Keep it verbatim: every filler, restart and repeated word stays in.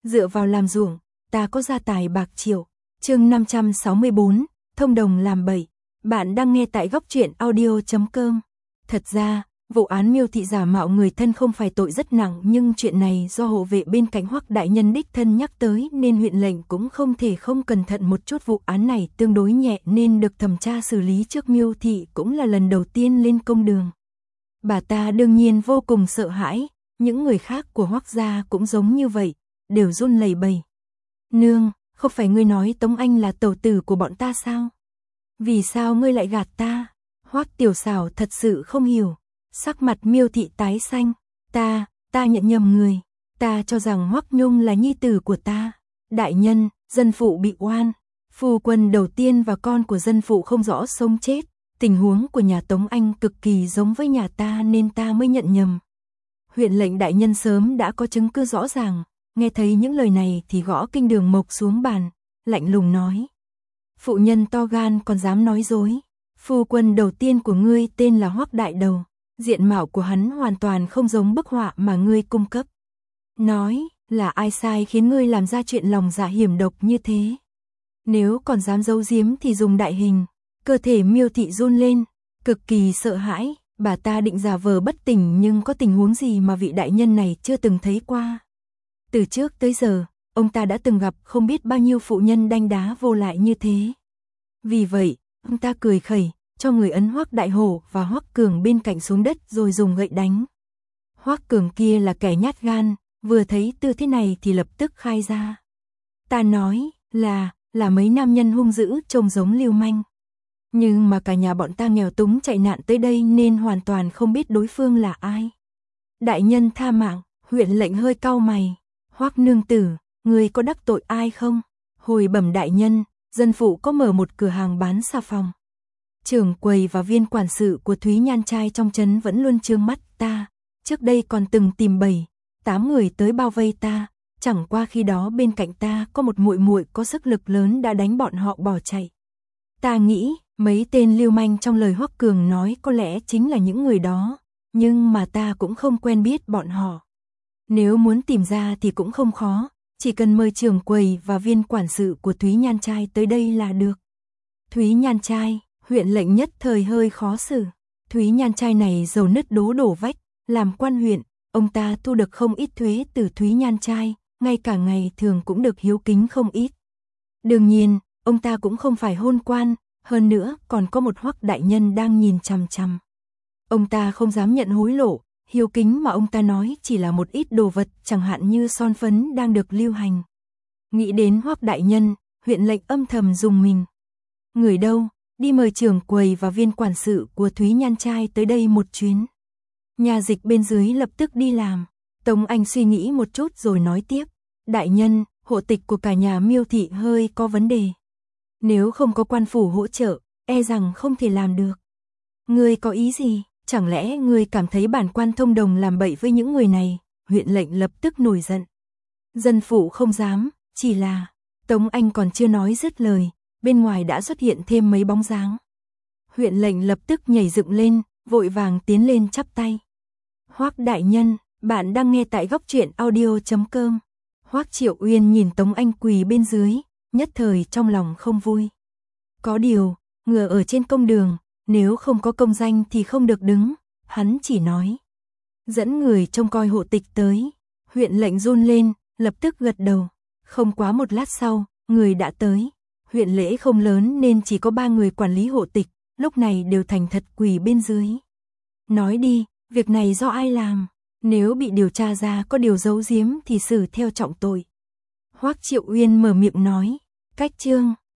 Dựa vào làm ruộng, ta có gia tài bạc triệu. Chương năm trăm sáu mươi bốn, thông đồng làm bậy. Bạn đang nghe tại góc truyện audio chấm com. Thật ra, vụ án Miêu thị giả mạo người thân không phải tội rất nặng, nhưng chuyện này do hộ vệ bên cạnh Hoắc đại nhân đích thân nhắc tới nên huyện lệnh cũng không thể không cẩn thận một chút. Vụ án này tương đối nhẹ nên được thẩm tra xử lý trước Miêu thị cũng là lần đầu tiên lên công đường. Bà ta đương nhiên vô cùng sợ hãi, những người khác của Hoắc gia cũng giống như vậy, đều run lẩy bẩy. Nương, không phải ngươi nói Tống Anh là tẩu tử của bọn ta sao? Vì sao ngươi lại gạt ta? Hoắc Tiểu Xảo thật sự không hiểu. Sắc mặt Miêu thị tái xanh. Ta, ta nhận nhầm người. Ta cho rằng Hoắc Nhung là nhi tử của ta. Đại nhân, dân phụ bị oan. Phu quân đầu tiên và con của dân phụ không rõ sống chết. Tình huống của nhà Tống Anh cực kỳ giống với nhà ta nên ta mới nhận nhầm. Huyện lệnh đại nhân sớm đã có chứng cứ rõ ràng. Nghe thấy những lời này thì gõ kinh đường mộc xuống bàn, lạnh lùng nói. Phụ nhân to gan còn dám nói dối. Phu quân đầu tiên của ngươi tên là Hoắc Đại Đầu. Diện mạo của hắn hoàn toàn không giống bức họa mà ngươi cung cấp. Nói, là ai sai khiến ngươi làm ra chuyện lòng dạ hiểm độc như thế? Nếu còn dám giấu giếm thì dùng đại hình. Cơ thể Miêu thị run lên, cực kỳ sợ hãi. Bà ta định giả vờ bất tỉnh nhưng có tình huống gì mà vị đại nhân này chưa từng thấy qua. Từ trước tới giờ, ông ta đã từng gặp không biết bao nhiêu phụ nhân đanh đá vô lại như thế. Vì vậy, ông ta cười khẩy, cho người ấn Hoắc Đại Hổ và Hoắc Cường bên cạnh xuống đất rồi dùng gậy đánh. Hoắc Cường kia là kẻ nhát gan, vừa thấy tư thế này thì lập tức khai ra. Ta nói là, là mấy nam nhân hung dữ trông giống lưu manh. Nhưng mà cả nhà bọn ta nghèo túng chạy nạn tới đây nên hoàn toàn không biết đối phương là ai. Đại nhân tha mạng, huyện lệnh hơi cau mày. Hoắc nương tử, người có đắc tội ai không? Hồi bẩm đại nhân, dân phụ có mở một cửa hàng bán xà phòng. Trưởng quầy và viên quản sự của Thúy Nhan trai trong trấn vẫn luôn trương mắt ta. Trước đây còn từng tìm bảy, tám người tới bao vây ta. Chẳng qua khi đó bên cạnh ta có một muội muội có sức lực lớn đã đánh bọn họ bỏ chạy. Ta nghĩ, mấy tên lưu manh trong lời Hoắc Cường nói có lẽ chính là những người đó. Nhưng mà ta cũng không quen biết bọn họ. Nếu muốn tìm ra thì cũng không khó, chỉ cần mời trưởng quầy và viên quản sự của Thúy Nhan trai tới đây là được. Thúy Nhan trai, huyện lệnh nhất thời hơi khó xử. Thúy Nhan trai này giàu nứt đố đổ vách, làm quan huyện, ông ta thu được không ít thuế từ Thúy Nhan trai, ngay cả ngày thường cũng được hiếu kính không ít. Đương nhiên, ông ta cũng không phải hôn quan, hơn nữa còn có một Hoắc đại nhân đang nhìn chằm chằm. Ông ta không dám nhận hối lộ. Hiếu kính mà ông ta nói chỉ là một ít đồ vật, chẳng hạn như son phấn đang được lưu hành. Nghĩ đến Hoắc đại nhân, huyện lệnh âm thầm dùng mình. Người đâu, đi mời trưởng quầy và viên quản sự của Thúy Nhan trai tới đây một chuyến. Nhà dịch bên dưới lập tức đi làm. Tống Anh suy nghĩ một chút rồi nói tiếp. Đại nhân, hộ tịch của cả nhà Miêu thị hơi có vấn đề. Nếu không có quan phủ hỗ trợ, e rằng không thể làm được. Ngươi có ý gì? Chẳng lẽ ngươi cảm thấy bản quan thông đồng làm bậy với những người này? Huyện lệnh lập tức nổi giận. Dân phụ không dám, chỉ là... Tống Anh còn chưa nói dứt lời, bên ngoài đã xuất hiện thêm mấy bóng dáng. Huyện lệnh lập tức nhảy dựng lên, vội vàng tiến lên chắp tay. Hoắc đại nhân, bạn đang nghe tại góc truyện audio chấm com. Hoắc Triệu Uyên nhìn Tống Anh quỳ bên dưới, nhất thời trong lòng không vui. Có điều, ngựa ở trên công đường, nếu không có công danh thì không được đứng, hắn chỉ nói. Dẫn người trông coi hộ tịch tới, huyện lệnh run lên, lập tức gật đầu. Không quá một lát sau, người đã tới. Huyện lễ không lớn nên chỉ có ba người quản lý hộ tịch, lúc này đều thành thật quỳ bên dưới. Nói đi, việc này do ai làm? Nếu bị điều tra ra có điều giấu giếm thì xử theo trọng tội. Hoắc Triệu Uyên mở miệng nói, cách chương.